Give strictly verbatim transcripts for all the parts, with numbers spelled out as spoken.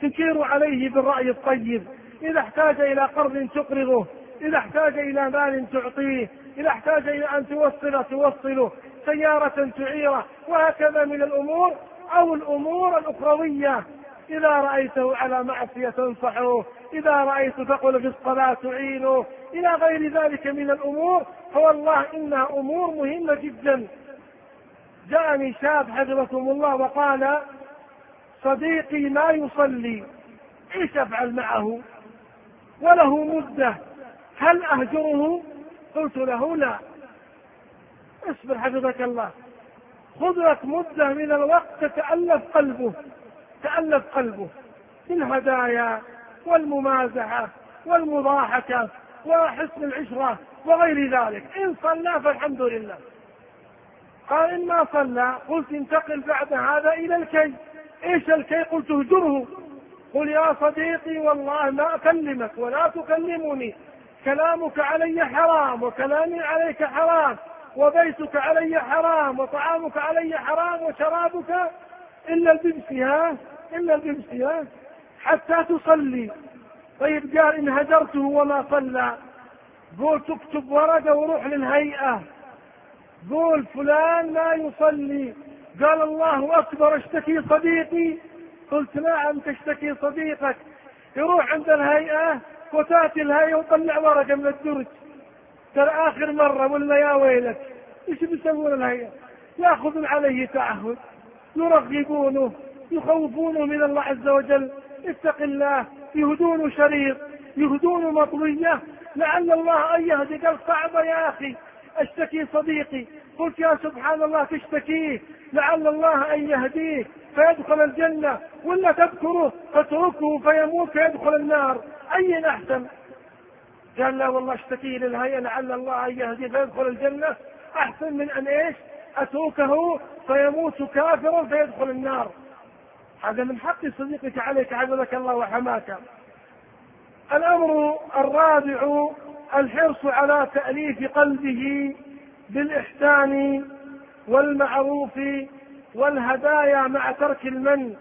تشير عليه بالرأي الطيب، إذا احتاج إلى قرض تقرضه، إذا احتاج إلى مال تعطيه، إذا احتاج إلى أن توصل توصله، سيارة تعيره، وهكذا من الأمور. أو الأمور الأخروية، إذا رأيته على معصية تنصحه، إذا رأيت تقول في الصلاة تعينه، إلى غير ذلك من الأمور. فوالله إنها أمور مهمة جدا. جاءني شاب حفظكم الله وقال: صديقي ما يصلي، ايش افعل معه وله مدة، هل اهجره؟ قلت له: لا، اصبر حفظك الله، خذ لك مدة من الوقت تتألف قلبه تألف قلبه بالهدايا والممازحة والمضاحكة وحسن العشرة وغير ذلك. إن صلى فالحمد لله. قال: إن ما صلى، قلت: انتقل بعد هذا إلى الكي. إيش الكي؟ قلت: اهجره، قل: يا صديقي والله ما أكلمك ولا تكلمني، كلامك علي حرام وكلامي عليك حرام، وبيتك علي حرام وطعامك علي حرام وشرابك إلا البيبسي ها إلا البيبسي ها حتى تصلي. طيب قال: إن هجرته وما صلى، قول تكتب ورقة وروح للهيئة، قول فلان لا يصلي. قال: الله أكبر، اشتكي صديقي. قلت: نعم تشتكي صديقك. يروح عند الهيئة وتأتي الهيئة وطلع ورقة من الدرج، ترى آخر مرة، ولا يا ويلك ايش بيسوون الهيئة؟ يأخذون عليه تعهد، يرغبونه، يخوفونه من الله عز وجل، اتق الله، يهدون شريط، يهدون مطوية، لعل الله أن يهدي. قال: صعبة يا أخي، اشتكي صديقي. قلت: يا سبحان الله، تشتكيه لعل الله أن يهديه فيدخل الجنة، ولا تذكره فتركه فيموت فيدخل النار، أي أحسن؟ قال: لا والله اشتكيه للهيئة لعل الله أن يهديه فيدخل الجنة، أحسن من أن إيش أتركه فيموت كافرا فيدخل النار. هذا من حق صديقك عليك، حفظك الله وحماك. الأمر الرابع: الحرص على تأليف قلبه بالإحسان والمعروف والهدايا مع ترك المن.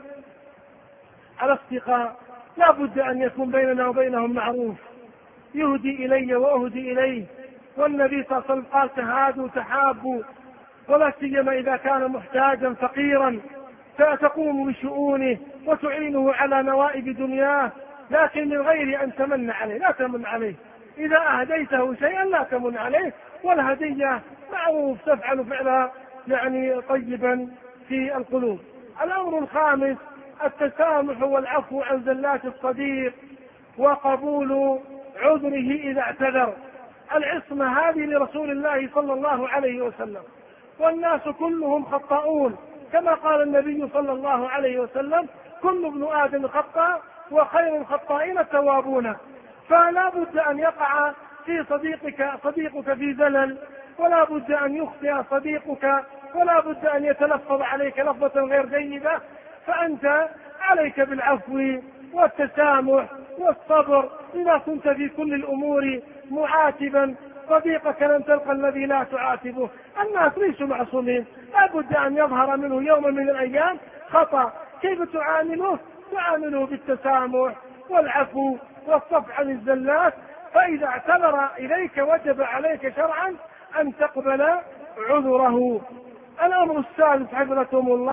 الأصدقاء لا بد أن يكون بيننا وبينهم معروف، يهدي إلي وأهدي إليه، والنبي صلى الله عليه وسلم قال: تهادوا تحابوا، ولا سيما إذا كان محتاجا فقيرا فتقوم بشؤونه وتعينه على نوائب دنياه، لكن من غير أن تمن عليه. لا تمن عليه، إذا أهديته شيئا لا تمن عليه، والهدية معروف تفعل فعلا يعني طيبا في القلوب. الأمر الخامس: التسامح والعفو عن زلات الصديق وقبول عذره إذا اعتذر. العصمة هذه لرسول الله صلى الله عليه وسلم، والناس كلهم خطاؤون، كما قال النبي صلى الله عليه وسلم: كل ابن آدم خطاء وخير الخطائين التوابون. فلا بد أن يقع في صديقك صديقك في زلل، ولا بد أن يخطئ صديقك، ولا بد أن يتلفظ عليك لفظة غير جيدة، فأنت عليك بالعفو والتسامح والصبر. إذا كنت في كل الأمور معاتبا صديقك لن تلقى الذي لا تعاتبه. الناس ليسوا معصومين، لا بد أن يظهر منه يوم من الأيام خطأ. كيف تعامله؟ تعامله بالتسامح والعفو والصفح عن الزلات، فإذا اعتذر إليك وجب عليك شرعا أن تقبل عذره. الأمر الثالث حفظكم الله: